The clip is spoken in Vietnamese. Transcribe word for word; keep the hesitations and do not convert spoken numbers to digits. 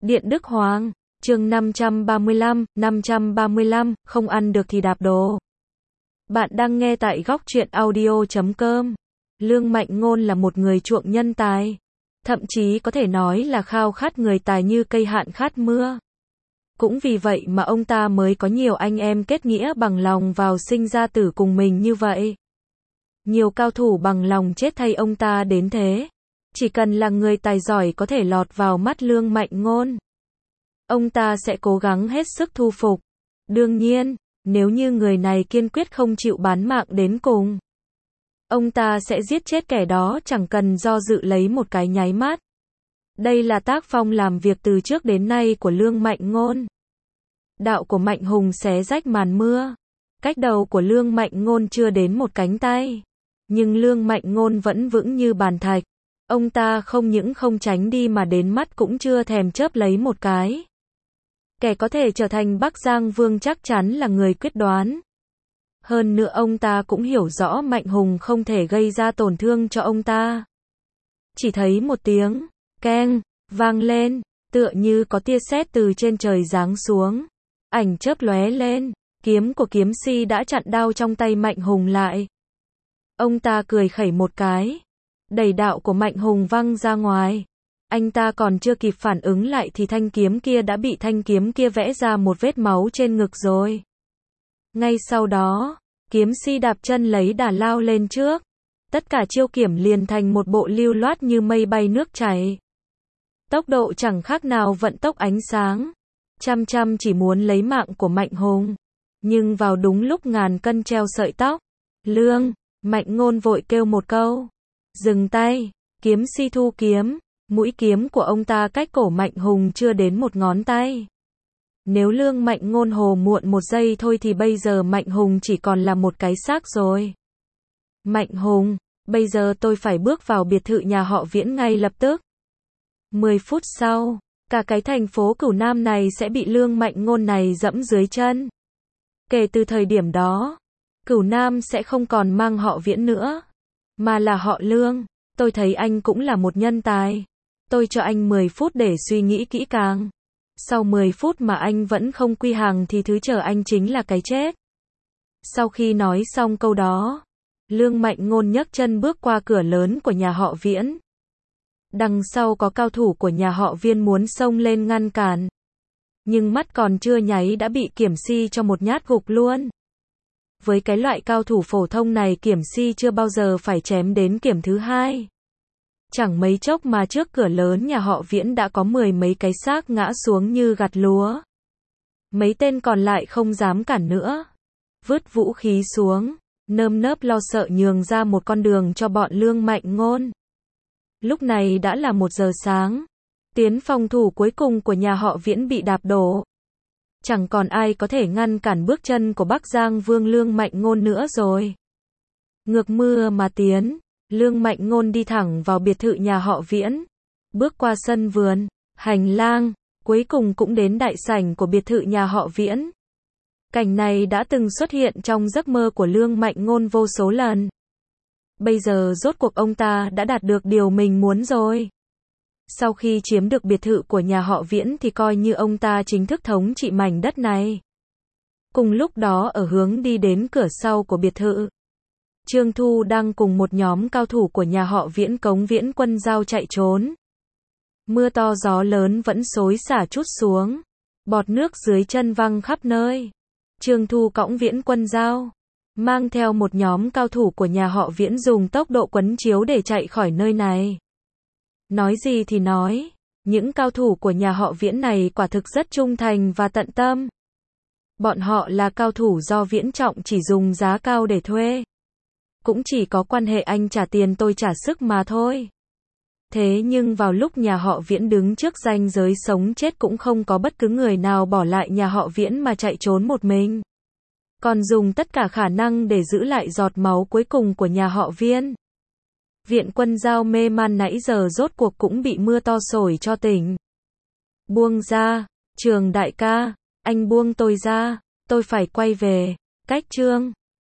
Điện Đức Hoàng, chương năm trăm ba mươi lăm, năm trăm ba mươi lăm, không ăn được thì đạp đồ. Bạn đang nghe tại góc truyện audio chấm com. Lương Mạnh Ngôn là một người chuộng nhân tài. Thậm chí có thể nói là khao khát người tài như cây hạn khát mưa. Cũng vì vậy mà ông ta mới có nhiều anh em kết nghĩa bằng lòng vào sinh ra tử cùng mình như vậy. Nhiều cao thủ bằng lòng chết thay ông ta đến thế. Chỉ cần là người tài giỏi có thể lọt vào mắt Lương Mạnh Ngôn, ông ta sẽ cố gắng hết sức thu phục. Đương nhiên, nếu như người này kiên quyết không chịu bán mạng đến cùng, ông ta sẽ giết chết kẻ đó chẳng cần do dự lấy một cái nháy mắt. Đây là tác phong làm việc từ trước đến nay của Lương Mạnh Ngôn. Đạo của Mạnh Hùng xé rách màn mưa. Cách đầu của Lương Mạnh Ngôn chưa đến một cánh tay, nhưng Lương Mạnh Ngôn vẫn vững như bàn thạch. Ông ta không những không tránh đi mà đến mắt cũng chưa thèm chớp lấy một cái. Kẻ có thể trở thành Bắc Giang Vương chắc chắn là người quyết đoán. Hơn nữa ông ta cũng hiểu rõ Mạnh Hùng không thể gây ra tổn thương cho ông ta. Chỉ thấy một tiếng keng vang lên, tựa như có tia sét từ trên trời giáng xuống. Ảnh chớp lóe lên, kiếm của kiếm si đã chặn đao trong tay Mạnh Hùng lại. Ông ta cười khẩy một cái, đẩy đạo của Mạnh Hùng văng ra ngoài. Anh ta còn chưa kịp phản ứng lại thì thanh kiếm kia đã bị thanh kiếm kia vẽ ra một vết máu trên ngực rồi. Ngay sau đó, kiếm si đạp chân lấy đà lao lên trước. Tất cả chiêu kiếm liền thành một bộ lưu loát như mây bay nước chảy. Tốc độ chẳng khác nào vận tốc ánh sáng. Chăm chăm chỉ muốn lấy mạng của Mạnh Hùng. Nhưng vào đúng lúc ngàn cân treo sợi tóc, Lương Mạnh Ngôn vội kêu một câu. Dừng tay, kiếm si thu kiếm. Mũi kiếm của ông ta cách cổ Mạnh Hùng chưa đến một ngón tay. Nếu Lương Mạnh Ngôn hồ muộn một giây thôi thì bây giờ Mạnh Hùng chỉ còn là một cái xác rồi. Mạnh Hùng, bây giờ tôi phải bước vào biệt thự nhà họ Viễn ngay lập tức. Mười phút sau, cả cái thành phố Cửu Nam này sẽ bị Lương Mạnh Ngôn này dẫm dưới chân. Kể từ thời điểm đó, Cửu Nam sẽ không còn mang họ Viễn nữa, mà là họ Lương. Tôi thấy anh cũng là một nhân tài. Tôi cho anh mười phút để suy nghĩ kỹ càng. Sau mười phút mà anh vẫn không quy hàng thì thứ chờ anh chính là cái chết. Sau khi nói xong câu đó, Lương Mạnh Ngôn nhấc chân bước qua cửa lớn của nhà họ Viễn. Đằng sau có cao thủ của nhà họ Viên muốn xông lên ngăn cản. Nhưng mắt còn chưa nháy đã bị Kiểm Si cho một nhát gục luôn. Với cái loại cao thủ phổ thông này Kiểm Si chưa bao giờ phải chém đến kiểm thứ hai. Chẳng mấy chốc mà trước cửa lớn nhà họ Viễn đã có mười mấy cái xác ngã xuống như gặt lúa. Mấy tên còn lại không dám cản nữa. Vứt vũ khí xuống, nơm nớp lo sợ nhường ra một con đường cho bọn Lương Mạnh Ngôn. Lúc này đã là một giờ sáng. Tiến phòng thủ cuối cùng của nhà họ Viễn bị đạp đổ. Chẳng còn ai có thể ngăn cản bước chân của Bắc Giang Vương Lương Mạnh Ngôn nữa rồi. Ngược mưa mà tiến, Lương Mạnh Ngôn đi thẳng vào biệt thự nhà họ Viễn. Bước qua sân vườn, hành lang, cuối cùng cũng đến đại sảnh của biệt thự nhà họ Viễn. Cảnh này đã từng xuất hiện trong giấc mơ của Lương Mạnh Ngôn vô số lần. Bây giờ rốt cuộc ông ta đã đạt được điều mình muốn rồi. Sau khi chiếm được biệt thự của nhà họ Viễn thì coi như ông ta chính thức thống trị mảnh đất này. Cùng lúc đó ở hướng đi đến cửa sau của biệt thự, Trương Thu đang cùng một nhóm cao thủ của nhà họ Viễn cống Viễn Quân Giao chạy trốn. Mưa to gió lớn vẫn xối xả trút xuống. Bọt nước dưới chân văng khắp nơi. Trương Thu cõng Viễn Quân Giao, mang theo một nhóm cao thủ của nhà họ Viễn dùng tốc độ quấn chiếu để chạy khỏi nơi này. Nói gì thì nói, những cao thủ của nhà họ Viễn này quả thực rất trung thành và tận tâm. Bọn họ là cao thủ do Viễn Trọng chỉ dùng giá cao để thuê. Cũng chỉ có quan hệ anh trả tiền tôi trả sức mà thôi. Thế nhưng vào lúc nhà họ Viễn đứng trước ranh giới sống chết cũng không có bất cứ người nào bỏ lại nhà họ Viễn mà chạy trốn một mình. Còn dùng tất cả khả năng để giữ lại giọt máu cuối cùng của nhà họ Viên. Viện Quân Giao mê man nãy giờ rốt cuộc cũng bị mưa to sổi cho tỉnh. Buông ra, Trường đại ca, anh buông tôi ra, tôi phải quay về. Cách chương